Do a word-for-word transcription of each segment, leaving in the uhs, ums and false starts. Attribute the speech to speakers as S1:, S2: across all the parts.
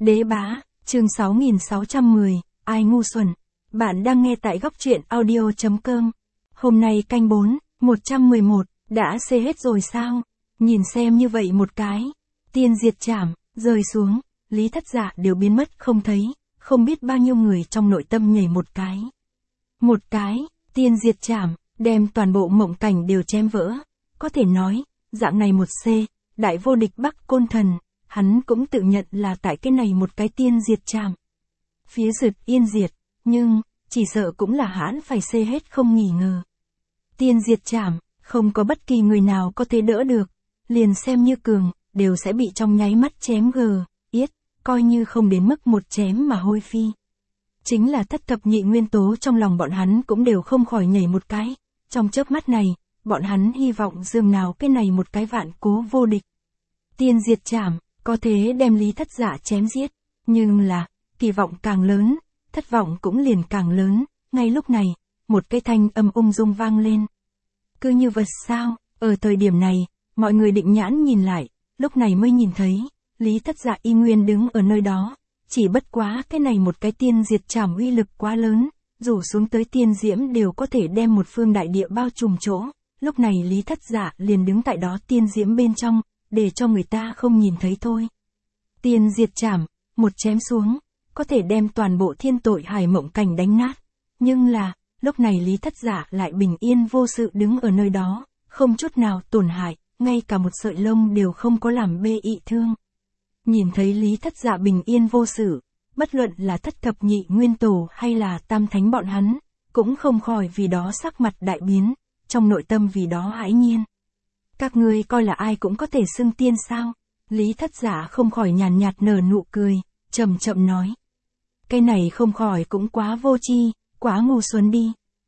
S1: Đế bá, chương sáu nghìn sáu trăm mười, ai ngu xuẩn. Bạn đang nghe tại góc truyện audio chấm com. Hôm nay canh bốn, một trăm mười một, đã xê hết rồi sao? Nhìn xem như vậy một cái. Tiên diệt trảm, rơi xuống, Lý Thất Dạ đều biến mất không thấy, không biết bao nhiêu người trong nội tâm nhảy một cái. Một cái, tiên diệt trảm, đem toàn bộ mộng cảnh đều chém vỡ. Có thể nói, dạng này một C, đại vô địch Bắc Côn Thần, hắn cũng tự nhận là tại cái này một cái tiên diệt trảm. Phía Dực Yên diệt, nhưng, chỉ sợ cũng là hắn phải C hết không nghỉ ngờ. Tiên diệt trảm, không có bất kỳ người nào có thể đỡ được, liền xem như cường, đều sẽ bị trong nháy mắt chém gờ, yết, coi như không đến mức một chém mà hôi phi. Chính là thất thập nhị nguyên tố trong lòng bọn hắn cũng đều không khỏi nhảy một cái, trong chớp mắt này, bọn hắn hy vọng dường nào cái này một cái vạn cố vô địch. Tiên diệt trảm, có thế đem Lý Thất Dạ chém giết, nhưng là, kỳ vọng càng lớn, thất vọng cũng liền càng lớn, ngay lúc này, một cái thanh âm ung dung vang lên. Cứ như vật sao, ở thời điểm này, mọi người định nhãn nhìn lại, lúc này mới nhìn thấy, Lý Thất Dạ y nguyên đứng ở nơi đó, chỉ bất quá cái này một cái tiên diệt trảm uy lực quá lớn, rủ xuống tới tiên diễm đều có thể đem một phương đại địa bao trùm chỗ, lúc này Lý Thất Dạ liền đứng tại đó tiên diễm bên trong, để cho người ta không nhìn thấy thôi. Tiên diệt trảm, một chém xuống, có thể đem toàn bộ thiên tội hải mộng cảnh đánh nát, nhưng là, lúc này Lý Thất Dạ lại bình yên vô sự đứng ở nơi đó, không chút nào tổn hại, ngay cả một sợi lông đều không có làm bê ị thương. Nhìn thấy Lý Thất Dạ bình yên vô sự, bất luận là thất thập nhị nguyên tổ hay là tam thánh bọn hắn, cũng không khỏi vì đó sắc mặt đại biến, trong nội tâm vì đó hãi nhiên. Các ngươi coi là ai cũng có thể xưng tiên sao? Lý Thất Dạ không khỏi nhàn nhạt nở nụ cười, chậm chậm nói. Cái này không khỏi cũng quá vô tri, quá ngu xuẩn đi.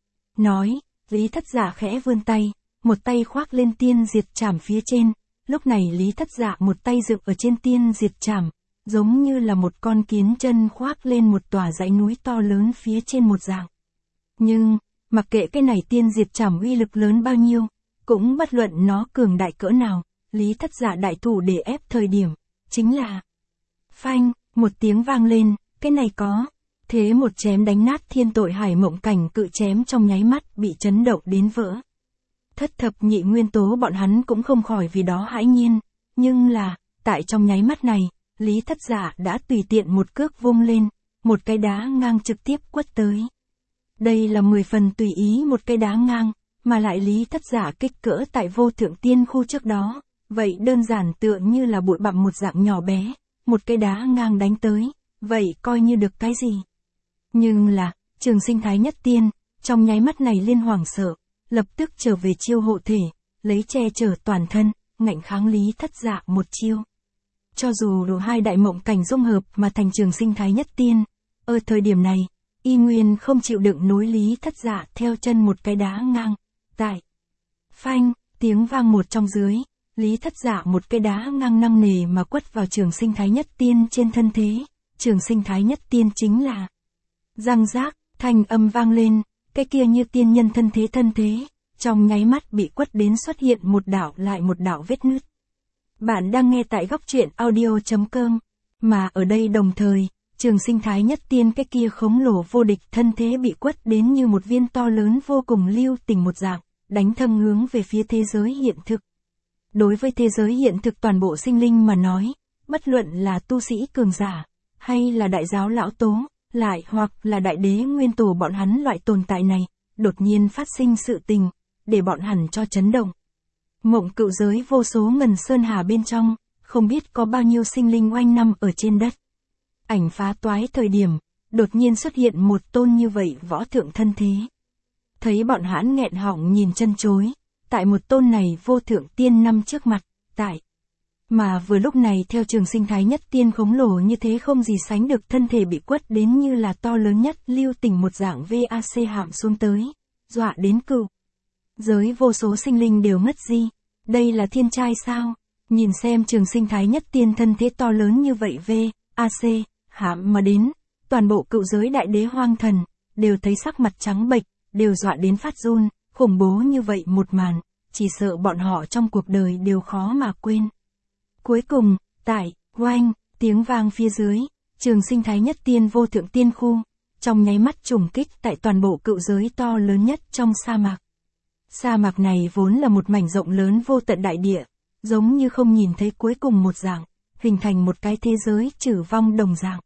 S1: Nói, Lý Thất Dạ khẽ vươn tay, một tay khoác lên tiên diệt trảm phía trên, lúc này Lý Thất Dạ một tay dựng ở trên tiên diệt trảm, giống như là một con kiến chân khoác lên một tòa dãy núi to lớn phía trên một dạng. Nhưng, mặc kệ cái này tiên diệt trảm uy lực lớn bao nhiêu, cũng bất luận nó cường đại cỡ nào, Lý Thất Dạ đại thủ để ép thời điểm, chính là phanh, một tiếng vang lên, cái này có, thế một chém đánh nát thiên tội hải mộng cảnh cự chém trong nháy mắt bị chấn động đến vỡ. Thất thập nhị nguyên tố bọn hắn cũng không khỏi vì đó hãi nhiên, nhưng là, tại trong nháy mắt này, Lý Thất Dạ đã tùy tiện một cước vung lên, một cái đá ngang trực tiếp quất tới. Đây là mười phần tùy ý một cái đá ngang, mà lại Lý Thất Dạ kích cỡ tại vô thượng tiên khu trước đó, vậy đơn giản tựa như là bụi bặm một dạng nhỏ bé, một cái đá ngang đánh tới, vậy coi như được cái gì. Nhưng là, Trường Sinh Thái Nhất Tiên, trong nháy mắt này liên hoảng sợ, lập tức trở về chiêu hộ thể, lấy che chở toàn thân, ngạnh kháng Lý Thất Dạ một chiêu. Cho dù đủ hai đại mộng cảnh dung hợp mà thành Trường Sinh Thái Nhất Tiên, ở thời điểm này, y nguyên không chịu đựng nối Lý Thất Dạ theo chân một cái đá ngang, tại. Phanh, tiếng vang một trong dưới, Lý Thất Dạ một cái đá ngang năng nề mà quất vào Trường Sinh Thái Nhất Tiên trên thân thế, Trường Sinh Thái Nhất Tiên chính là răng rác, thanh âm vang lên, cái kia như tiên nhân thân thế thân thế, trong nháy mắt bị quất đến xuất hiện một đảo lại một đảo vết nứt. Bạn đang nghe tại góc truyện audio chấm com, mà ở đây đồng thời, Trường Sinh Thái Nhất Tiên cái kia khổng lồ vô địch thân thế bị quất đến như một viên to lớn vô cùng lưu tình một dạng, đánh thâm hướng về phía thế giới hiện thực. Đối với thế giới hiện thực toàn bộ sinh linh mà nói, bất luận là tu sĩ cường giả, hay là đại giáo lão tố, lại hoặc là đại đế nguyên tổ bọn hắn loại tồn tại này, đột nhiên phát sinh sự tình, để bọn hẳn cho chấn động. Mộng cựu giới vô số ngần sơn hà bên trong, không biết có bao nhiêu sinh linh oanh năm ở trên đất. Ảnh phá toái thời điểm, đột nhiên xuất hiện một tôn như vậy võ thượng thân thế. Thấy bọn hãn nghẹn họng nhìn chân chối, tại một tôn này vô thượng tiên năm trước mặt, tại. Mà vừa lúc này theo Trường Sinh Thái Nhất Tiên khổng lồ như thế không gì sánh được thân thể bị quất đến như là to lớn nhất lưu tình một dạng vê a xê hạm xuống tới, dọa đến cựu. Giới vô số sinh linh đều ngất di, đây là thiên trai sao? Nhìn xem Trường Sinh Thái Nhất Tiên thân thế to lớn như vậy vê a xê, hạm mà đến, toàn bộ cựu giới đại đế hoang thần, đều thấy sắc mặt trắng bệch, đều dọa đến phát run, khủng bố như vậy một màn, chỉ sợ bọn họ trong cuộc đời đều khó mà quên. Cuối cùng, tại, oanh, tiếng vang phía dưới, trường sinh thái nhất tiên vô thượng tiên khu, trong nháy mắt trùng kích tại toàn bộ cựu giới to lớn nhất trong sa mạc. Sa mạc này vốn là một mảnh rộng lớn vô tận đại địa, giống như không nhìn thấy cuối cùng một dạng, hình thành một cái thế giới trừ vong đồng dạng.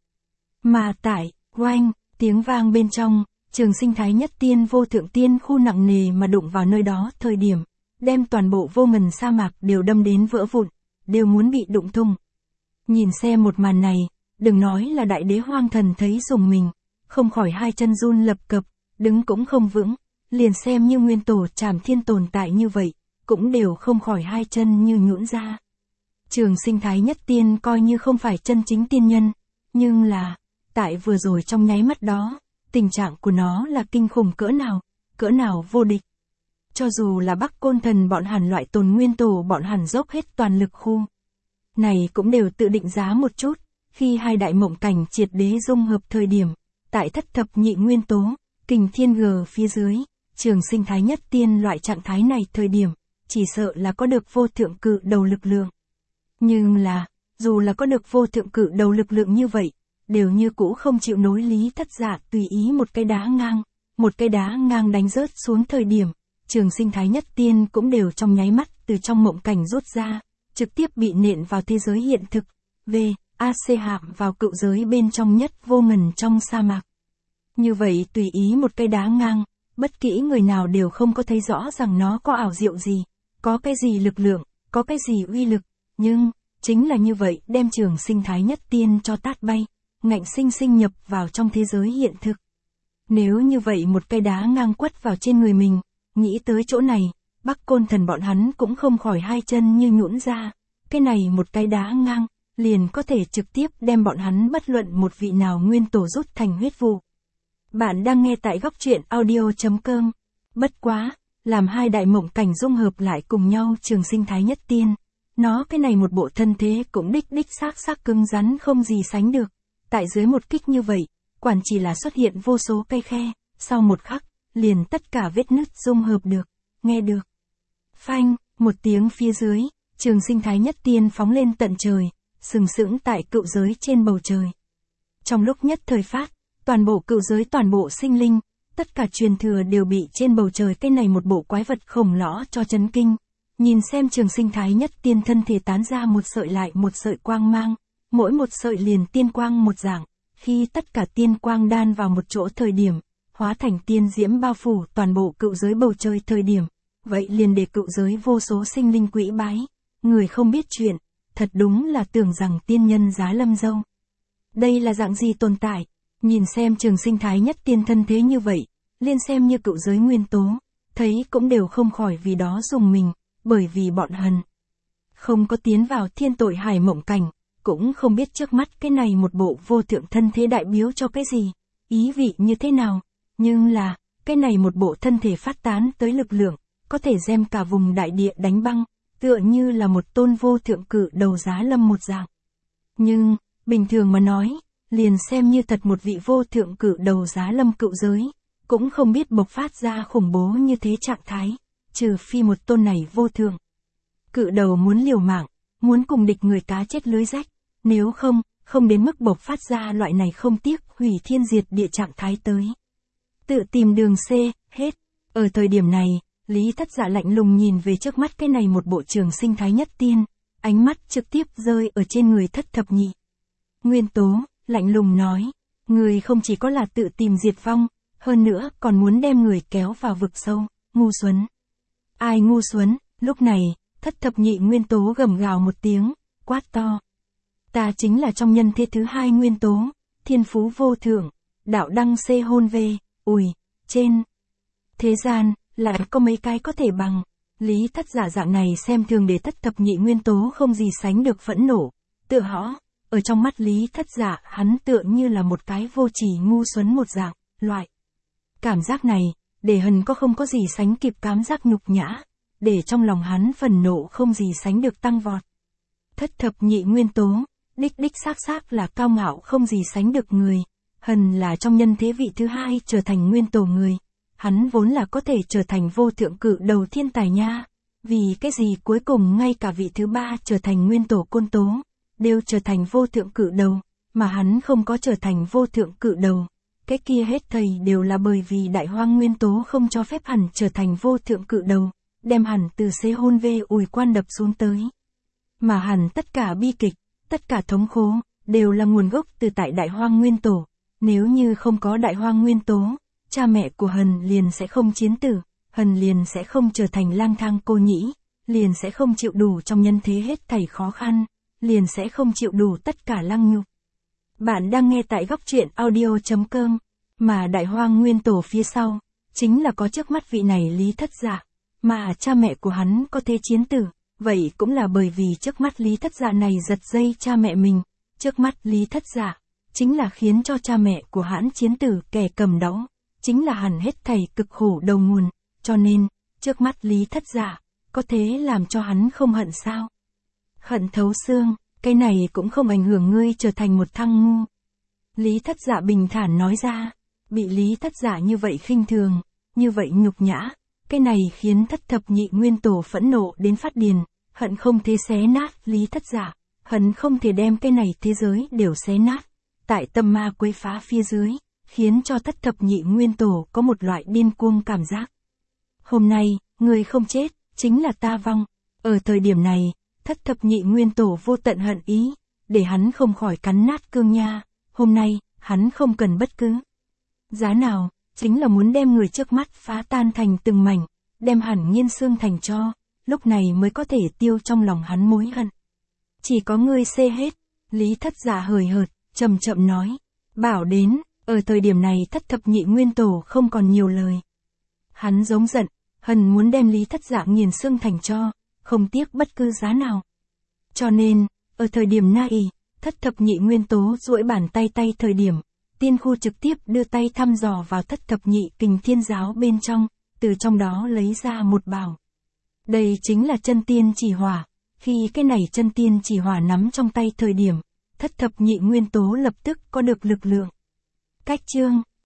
S1: Mà tại, oanh, tiếng vang bên trong, trường sinh thái nhất tiên vô thượng tiên khu nặng nề mà đụng vào nơi đó thời điểm, đem toàn bộ vô ngần sa mạc đều đâm đến vỡ vụn, đều muốn bị đụng thùng. Nhìn xem một màn này, đừng nói là đại đế hoang thần thấy rùng mình, không khỏi hai chân run lập cập, đứng cũng không vững, liền xem như nguyên tổ Trảm Thiên tồn tại như vậy, cũng đều không khỏi hai chân như nhũn ra. Trường sinh thái nhất tiên coi như không phải chân chính tiên nhân, nhưng là, tại vừa rồi trong nháy mắt đó, tình trạng của nó là kinh khủng cỡ nào, cỡ nào vô địch. Cho dù là Bắc Côn Thần bọn hẳn loại tồn nguyên tổ bọn hẳn dốc hết toàn lực khu. Này cũng đều tự định giá một chút, khi hai đại mộng cảnh triệt đế dung hợp thời điểm, tại thất thập nhị nguyên tố, kình thiên gờ phía dưới, trường sinh thái nhất tiên loại trạng thái này thời điểm, chỉ sợ là có được vô thượng cự đầu lực lượng. Nhưng là, dù là có được vô thượng cự đầu lực lượng như vậy, đều như cũ không chịu nối lý thất giả tùy ý một cái đá ngang, một cái đá ngang đánh rớt xuống thời điểm, trường sinh thái nhất tiên cũng đều trong nháy mắt từ trong mộng cảnh rút ra, trực tiếp bị nện vào thế giới hiện thực, về, a xê hạm vào cựu giới bên trong nhất vô ngần trong sa mạc. Như vậy tùy ý một cây đá ngang, bất kỹ người nào đều không có thấy rõ rằng nó có ảo diệu gì, có cái gì lực lượng, có cái gì uy lực, nhưng, chính là như vậy đem trường sinh thái nhất tiên cho tát bay, ngạnh sinh sinh nhập vào trong thế giới hiện thực. Nếu như vậy một cây đá ngang quất vào trên người mình, nghĩ tới chỗ này, Bắc Côn Thần bọn hắn cũng không khỏi hai chân như nhũn ra, cái này một cái đá ngang, liền có thể trực tiếp đem bọn hắn bất luận một vị nào nguyên tổ rút thành huyết vụ. Bạn đang nghe tại góc truyện audio.com. Bất quá, làm hai đại mộng cảnh dung hợp lại cùng nhau trường sinh thái nhất tiên. Nó cái này một bộ thân thế cũng đích đích xác xác cứng rắn không gì sánh được. Tại dưới một kích như vậy, quản chỉ là xuất hiện vô số cây khe, sau một khắc, liền tất cả vết nứt dung hợp được, nghe được. Phanh, một tiếng phía dưới, trường sinh thái nhất tiên phóng lên tận trời, sừng sững tại cựu giới trên bầu trời. Trong lúc nhất thời phát, toàn bộ cựu giới toàn bộ sinh linh, tất cả truyền thừa đều bị trên bầu trời cái này một bộ quái vật khổng lõ cho chấn kinh. Nhìn xem trường sinh thái nhất tiên thân thể tán ra một sợi lại một sợi quang mang, mỗi một sợi liền tiên quang một dạng, khi tất cả tiên quang đan vào một chỗ thời điểm, hóa thành tiên diễm bao phủ toàn bộ cựu giới bầu trời thời điểm, vậy liền để cựu giới vô số sinh linh quỹ bái, người không biết chuyện, thật đúng là tưởng rằng tiên nhân giá lâm dâu. Đây là dạng gì tồn tại? Nhìn xem trường sinh thái nhất tiên thân thế như vậy, liên xem như cựu giới nguyên tố, thấy cũng đều không khỏi vì đó dùng mình, bởi vì bọn hần không có tiến vào thiên tội hải mộng cảnh, cũng không biết trước mắt cái này một bộ vô thượng thân thế đại biếu cho cái gì, ý vị như thế nào, nhưng là, cái này một bộ thân thể phát tán tới lực lượng, có thể đem cả vùng đại địa đánh băng, tựa như là một tôn vô thượng cự đầu giá lâm một dạng. Nhưng, bình thường mà nói, liền xem như thật một vị vô thượng cự đầu giá lâm cựu giới, cũng không biết bộc phát ra khủng bố như thế trạng thái, trừ phi một tôn này vô thượng cự đầu muốn liều mạng, muốn cùng địch người cá chết lưới rách, nếu không, không đến mức bộc phát ra loại này không tiếc hủy thiên diệt địa trạng thái tới. Tự tìm đường C, hết. Ở thời điểm này, Lý Thất Dạ lạnh lùng nhìn về trước mắt cái này một bộ trường sinh thái nhất tiên, ánh mắt trực tiếp rơi ở trên người thất thập nhị nguyên tố, lạnh lùng nói, người không chỉ có là tự tìm diệt vong, hơn nữa còn muốn đem người kéo vào vực sâu, ngu xuẩn. Ai ngu xuẩn? Lúc này, thất thập nhị nguyên tố gầm gào một tiếng, quát to. Ta chính là trong nhân thế thứ hai nguyên tố, thiên phú vô thượng, đạo đăng xê hôn về, ủi, trên thế gian, lại có mấy cái có thể bằng. Lý Thất Giả dạng này xem thường để thất thập nhị nguyên tố không gì sánh được phẫn nộ, tựa hõ, ở trong mắt Lý Thất Giả hắn tựa như là một cái vô chỉ ngu xuẩn một dạng, loại. Cảm giác này, để hần có không có gì sánh kịp cảm giác nhục nhã, để trong lòng hắn phần nộ không gì sánh được tăng vọt. Thất thập nhị nguyên tố, đích đích xác xác là cao ngạo không gì sánh được người, hần là trong nhân thế vị thứ hai trở thành nguyên tổ người. Hắn vốn là có thể trở thành vô thượng cự đầu thiên tài nha, vì cái gì cuối cùng ngay cả vị thứ ba trở thành nguyên tổ côn tố, đều trở thành vô thượng cự đầu, mà hắn không có trở thành vô thượng cự đầu. Cái kia hết thầy đều là bởi vì đại hoang nguyên tố không cho phép hắn trở thành vô thượng cự đầu, đem hắn từ xế hôn vê ủi quan đập xuống tới. Mà hắn tất cả bi kịch, tất cả thống khổ, đều là nguồn gốc từ tại đại hoang nguyên tổ. Nếu như không có đại hoang nguyên tố, cha mẹ của hắn liền sẽ không chiến tử, hắn liền sẽ không trở thành lang thang cô nhĩ, liền sẽ không chịu đủ trong nhân thế hết thảy khó khăn, liền sẽ không chịu đủ tất cả lăng nhục. Bạn đang nghe tại góc truyện audio.com, mà đại hoang nguyên tổ phía sau, chính là có trước mắt vị này Lý Thất Dạ, mà cha mẹ của hắn có thể chiến tử, vậy cũng là bởi vì trước mắt Lý Thất Dạ này giật dây cha mẹ mình, trước mắt Lý Thất Dạ, chính là khiến cho cha mẹ của hắn chiến tử kẻ cầm đóng, chính là hẳn hết thảy cực khổ đầu nguồn, cho nên, trước mắt Lý Thất Dạ, có thế làm cho hắn không hận sao? Hận thấu xương, cái này cũng không ảnh hưởng ngươi trở thành một thằng ngu. Lý Thất Dạ bình thản nói ra, bị Lý Thất Dạ như vậy khinh thường, như vậy nhục nhã, cái này khiến thất thập nhị nguyên tổ phẫn nộ đến phát điên, hận không thể xé nát Lý Thất Dạ, hận không thể đem cái này thế giới đều xé nát, tại tâm ma quấy phá phía dưới, khiến cho thất thập nhị nguyên tổ có một loại điên cuồng cảm giác. Hôm nay, người không chết, chính là ta vong. Ở thời điểm này, thất thập nhị nguyên tổ vô tận hận ý, để hắn không khỏi cắn nát cương nha. Hôm nay, hắn không cần bất cứ giá nào, chính là muốn đem người trước mắt phá tan thành từng mảnh, đem hẳn nghiên xương thành tro, lúc này mới có thể tiêu trong lòng hắn mối hận. Chỉ có ngươi xê hết, Lý Thất Dạ hời hợt, chậm chậm nói, bảo đến, ở thời điểm này thất thập nhị nguyên tổ không còn nhiều lời. Hắn giống giận, hận muốn đem Lý Thất Dạ nghiền xương thành tro, không tiếc bất cứ giá nào. Cho nên, ở thời điểm này, thất thập nhị nguyên tố duỗi bàn tay tay thời điểm, tiên khu trực tiếp đưa tay thăm dò vào thất thập nhị kình thiên giáo bên trong, từ trong đó lấy ra một bảo. Đây chính là chân tiên chỉ hỏa, khi cái này chân tiên chỉ hỏa nắm trong tay thời điểm, thất thập nhị nguyên tố lập tức có được lực lượng. Cách chương